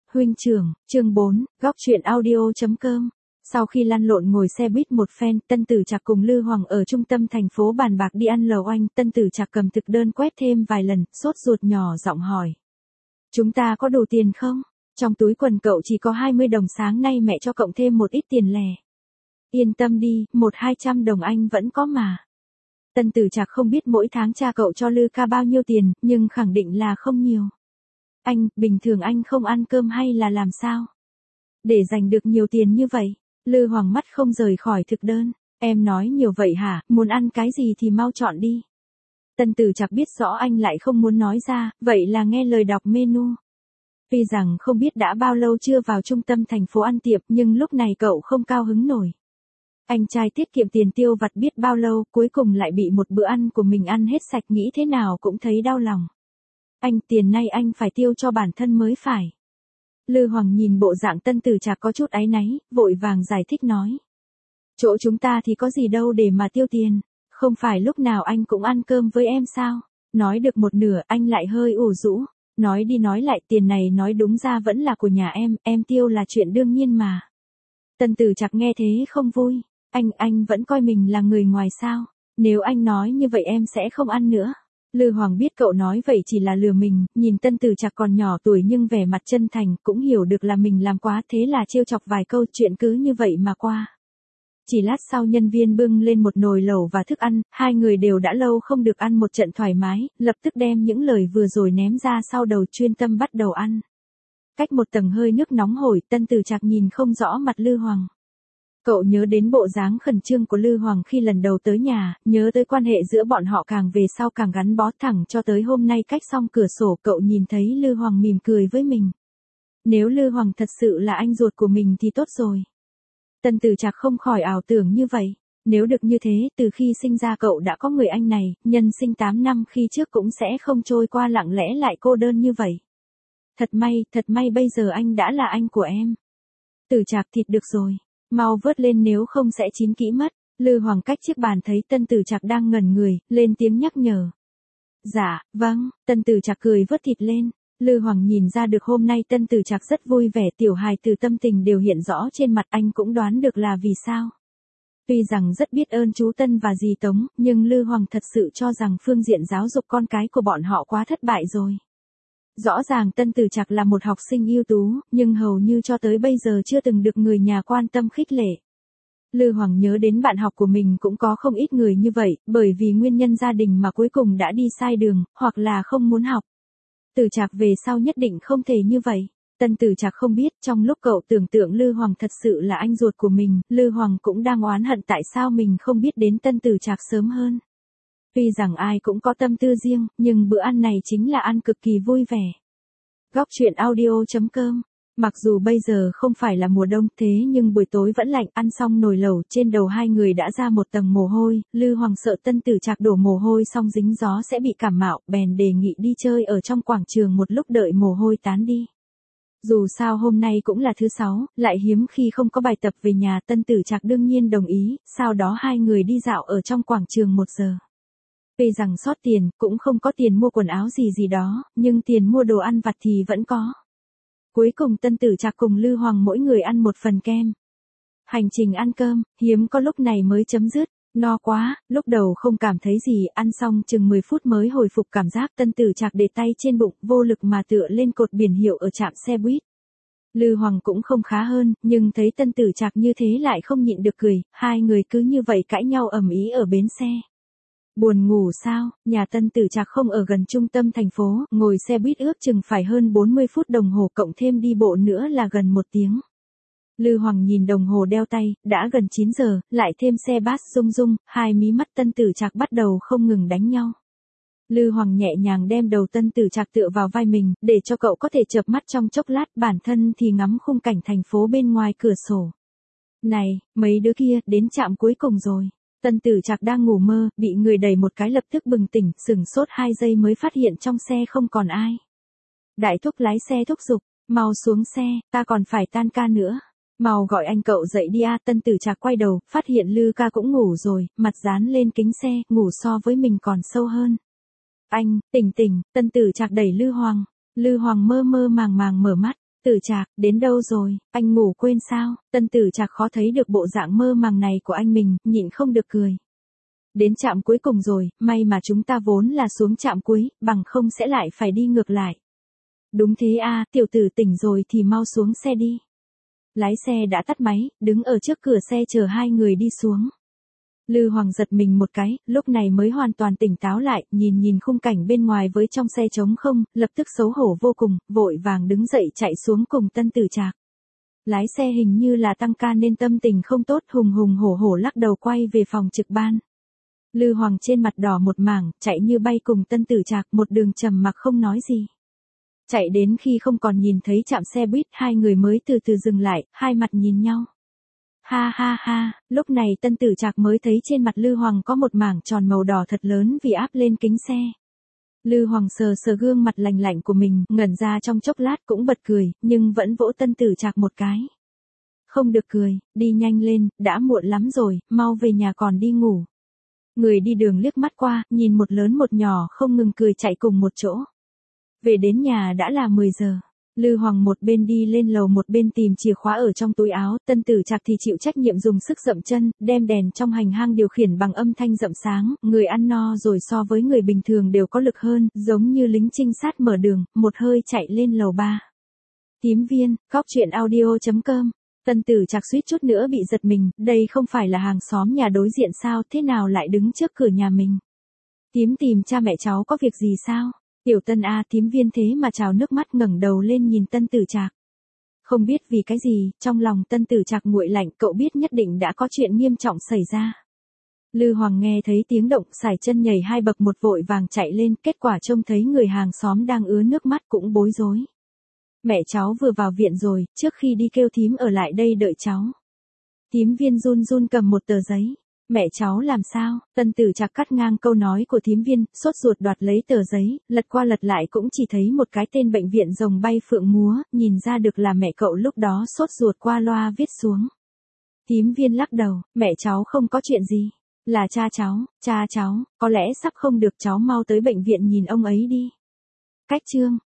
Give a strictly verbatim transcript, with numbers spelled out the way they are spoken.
huynh trưởng, chương bốn, góc truyện audio.com. Sau khi lăn lộn ngồi xe buýt một phen, Tân Tử Trạc cùng Lư Hoàng ở trung tâm thành phố bàn bạc đi ăn lẩu oanh. Tân Tử Trạc cầm thực đơn quét thêm vài lần, sốt ruột nhỏ giọng hỏi. Chúng ta có đủ tiền không? Trong túi quần cậu chỉ có hai mươi đồng, sáng nay mẹ cho cộng thêm một ít tiền lẻ. Yên tâm đi, một hai trăm đồng anh vẫn có mà. Tân Tử Trạc không biết mỗi tháng cha cậu cho Lư ca bao nhiêu tiền, nhưng khẳng định là không nhiều. Anh, bình thường anh không ăn cơm hay là làm sao? Để dành được nhiều tiền như vậy. Lư Hoàng mắt không rời khỏi thực đơn. Em nói nhiều vậy hả, muốn ăn cái gì thì mau chọn đi. Tân Tử Trạc biết rõ anh lại không muốn nói ra, vậy là nghe lời đọc menu. Tuy rằng không biết đã bao lâu chưa vào trung tâm thành phố ăn tiệm, nhưng lúc này cậu không cao hứng nổi. Anh trai tiết kiệm tiền tiêu vặt biết bao lâu, cuối cùng lại bị một bữa ăn của mình ăn hết sạch, nghĩ thế nào cũng thấy đau lòng. Anh, tiền nay anh phải tiêu cho bản thân mới phải. Lư Hoàng nhìn bộ dạng Tân Tử Trạc có chút áy náy, vội vàng giải thích nói. Chỗ chúng ta thì có gì đâu để mà tiêu tiền, không phải lúc nào anh cũng ăn cơm với em sao? Nói được một nửa anh lại hơi ủ rũ, nói đi nói lại tiền này nói đúng ra vẫn là của nhà em, em tiêu là chuyện đương nhiên mà. Tân Tử Trạc nghe thế không vui, anh, anh vẫn coi mình là người ngoài sao? Nếu anh nói như vậy em sẽ không ăn nữa. Lư Hoàng biết cậu nói vậy chỉ là lừa mình, nhìn Tân Tử Trạc còn nhỏ tuổi nhưng vẻ mặt chân thành, cũng hiểu được là mình làm quá, thế là trêu chọc vài câu, chuyện cứ như vậy mà qua. Chỉ lát sau nhân viên bưng lên một nồi lẩu và thức ăn, hai người đều đã lâu không được ăn một trận thoải mái, lập tức đem những lời vừa rồi ném ra sau đầu, chuyên tâm bắt đầu ăn. Cách một tầng hơi nước nóng hổi, Tân Tử Trạc nhìn không rõ mặt Lư Hoàng. Cậu nhớ đến bộ dáng khẩn trương của Lư Hoàng khi lần đầu tới nhà, nhớ tới quan hệ giữa bọn họ càng về sau càng gắn bó, thẳng cho tới hôm nay cách xong cửa sổ cậu nhìn thấy Lư Hoàng mỉm cười với mình. Nếu Lư Hoàng thật sự là anh ruột của mình thì tốt rồi. Tân Tử Trạc không khỏi ảo tưởng như vậy. Nếu được như thế, từ khi sinh ra cậu đã có người anh này, nhân sinh tám năm khi trước cũng sẽ không trôi qua lặng lẽ lại cô đơn như vậy. Thật may, thật may bây giờ anh đã là anh của em. Tử Trạc, thịt được rồi. Mau vớt lên nếu không sẽ chín kỹ mất. Lư Hoàng cách chiếc bàn thấy Tân Tử Trạc đang ngẩn người, lên tiếng nhắc nhở. Dạ, vâng. Tân Tử Trạc cười vớt thịt lên. Lư Hoàng nhìn ra được hôm nay Tân Tử Trạc rất vui vẻ, tiểu hài từ tâm tình đều hiện rõ trên mặt, anh cũng đoán được là vì sao. Tuy rằng rất biết ơn chú Tân và dì Tống, nhưng Lư Hoàng thật sự cho rằng phương diện giáo dục con cái của bọn họ quá thất bại rồi. Rõ ràng Tân Tử Trạc là một học sinh ưu tú, nhưng hầu như cho tới bây giờ chưa từng được người nhà quan tâm khích lệ. Lư Hoàng nhớ đến bạn học của mình cũng có không ít người như vậy, bởi vì nguyên nhân gia đình mà cuối cùng đã đi sai đường, hoặc là không muốn học. Tử Trạc về sau nhất định không thể như vậy. Tân Tử Trạc không biết, trong lúc cậu tưởng tượng Lư Hoàng thật sự là anh ruột của mình, Lư Hoàng cũng đang oán hận tại sao mình không biết đến Tân Tử Trạc sớm hơn. Tuy rằng ai cũng có tâm tư riêng, nhưng bữa ăn này chính là ăn cực kỳ vui vẻ. Góc truyện audio.com. Mặc dù bây giờ không phải là mùa đông, thế nhưng buổi tối vẫn lạnh, ăn xong nồi lẩu, trên đầu hai người đã ra một tầng mồ hôi, Lư Hoàng sợ Tân Tử Trạc đổ mồ hôi xong dính gió sẽ bị cảm mạo, bèn đề nghị đi chơi ở trong quảng trường một lúc đợi mồ hôi tán đi. Dù sao hôm nay cũng là thứ sáu, lại hiếm khi không có bài tập về nhà, Tân Tử Trạc đương nhiên đồng ý, sau đó hai người đi dạo ở trong quảng trường một giờ. Tuy rằng sót tiền, cũng không có tiền mua quần áo gì gì đó, nhưng tiền mua đồ ăn vặt thì vẫn có. Cuối cùng Tân Tử Trạc cùng Lư Hoàng mỗi người ăn một phần kem. Hành trình ăn cơm, hiếm có lúc này mới chấm dứt, no quá, lúc đầu không cảm thấy gì, ăn xong chừng mười phút mới hồi phục cảm giác. Tân Tử Trạc để tay trên bụng, vô lực mà tựa lên cột biển hiệu ở trạm xe buýt. Lư Hoàng cũng không khá hơn, nhưng thấy Tân Tử Trạc như thế lại không nhịn được cười, hai người cứ như vậy cãi nhau ầm ĩ ở bến xe. Buồn ngủ sao? Nhà Tân Tử Trạc không ở gần trung tâm thành phố, ngồi xe buýt ước chừng phải hơn bốn mươi phút đồng hồ, cộng thêm đi bộ nữa là gần một tiếng. Lư Hoàng nhìn đồng hồ đeo tay, đã gần chín giờ, lại thêm xe bus rung rung, hai mí mắt Tân Tử Trạc bắt đầu không ngừng đánh nhau. Lư Hoàng nhẹ nhàng đem đầu Tân Tử Trạc tựa vào vai mình, để cho cậu có thể chợp mắt trong chốc lát, bản thân thì ngắm khung cảnh thành phố bên ngoài cửa sổ. Này, mấy đứa kia, đến trạm cuối cùng rồi. Tân Tử Trạc đang ngủ mơ, bị người đẩy một cái lập tức bừng tỉnh, sửng sốt hai giây mới phát hiện trong xe không còn ai. Đại thúc lái xe thúc giục, mau xuống xe, ta còn phải tan ca nữa. Mau gọi anh cậu dậy đi a. Tân Tử Trạc quay đầu, phát hiện Lư ca cũng ngủ rồi, mặt dán lên kính xe, ngủ so với mình còn sâu hơn. Anh, tỉnh tỉnh. Tân Tử Trạc đẩy Lư Hoàng. Lư Hoàng mơ mơ màng màng mở mắt, Tử Trạc, đến đâu rồi, anh ngủ quên sao? Tân Tử Trạc khó thấy được bộ dạng mơ màng này của anh mình, nhịn không được cười. Đến trạm cuối cùng rồi, may mà chúng ta vốn là xuống trạm cuối, bằng không sẽ lại phải đi ngược lại. Đúng thế a, tiểu tử tỉnh rồi thì mau xuống xe đi. Lái xe đã tắt máy, đứng ở trước cửa xe chờ hai người đi xuống. Lư Hoàng giật mình một cái, lúc này mới hoàn toàn tỉnh táo lại, nhìn nhìn khung cảnh bên ngoài với trong xe trống không, lập tức xấu hổ vô cùng, vội vàng đứng dậy chạy xuống cùng Tân Tử Trạc. Lái xe hình như là tăng ca nên tâm tình không tốt, hùng hùng hổ hổ lắc đầu quay về phòng trực ban. Lư Hoàng trên mặt đỏ một mảng, chạy như bay cùng Tân Tử Trạc, một đường trầm mặc không nói gì. Chạy đến khi không còn nhìn thấy trạm xe buýt, hai người mới từ từ dừng lại, hai mặt nhìn nhau. Ha ha ha, lúc này Tân Tử Trạc mới thấy trên mặt Lư Hoàng có một mảng tròn màu đỏ thật lớn vì áp lên kính xe. Lư Hoàng sờ sờ gương mặt lành lạnh của mình, ngẩn ra trong chốc lát cũng bật cười, nhưng vẫn vỗ Tân Tử Trạc một cái. Không được cười, đi nhanh lên, đã muộn lắm rồi, mau về nhà còn đi ngủ. Người đi đường liếc mắt qua, nhìn một lớn một nhỏ không ngừng cười chạy cùng một chỗ. Về đến nhà đã là mười giờ. Lư Hoàng một bên đi lên lầu một bên tìm chìa khóa ở trong túi áo, Tân Tử Trạc thì chịu trách nhiệm dùng sức dậm chân, đem đèn trong hành hang điều khiển bằng âm thanh rậm sáng, người ăn no rồi so với người bình thường đều có lực hơn, giống như lính trinh sát mở đường, một hơi chạy lên lầu ba. Tím Viên, góc truyện audio chấm com. Tân Tử Trạc suýt chút nữa bị giật mình, đây không phải là hàng xóm nhà đối diện sao, thế nào lại đứng trước cửa nhà mình? Tím tìm cha mẹ cháu có việc gì sao? Tiểu Tân a, Tím Viên thế mà trào nước mắt ngẩng đầu lên nhìn Tân Tử Trạc. Không biết vì cái gì, trong lòng Tân Tử Trạc nguội lạnh, cậu biết nhất định đã có chuyện nghiêm trọng xảy ra. Lư Hoàng nghe thấy tiếng động, sải chân nhảy hai bậc một vội vàng chạy lên, kết quả trông thấy người hàng xóm đang ứa nước mắt cũng bối rối. Mẹ cháu vừa vào viện rồi, trước khi đi kêu thím ở lại đây đợi cháu. Tím Viên run run cầm một tờ giấy. Mẹ cháu làm sao? Tân Tử Trạc cắt ngang câu nói của Tím Viên, sốt ruột đoạt lấy tờ giấy, lật qua lật lại cũng chỉ thấy một cái tên bệnh viện rồng bay phượng múa, nhìn ra được là mẹ cậu lúc đó sốt ruột qua loa viết xuống. Tím Viên lắc đầu, mẹ cháu không có chuyện gì. Là cha cháu, cha cháu, có lẽ sắp không được, cháu mau tới bệnh viện nhìn ông ấy đi. Cách chương.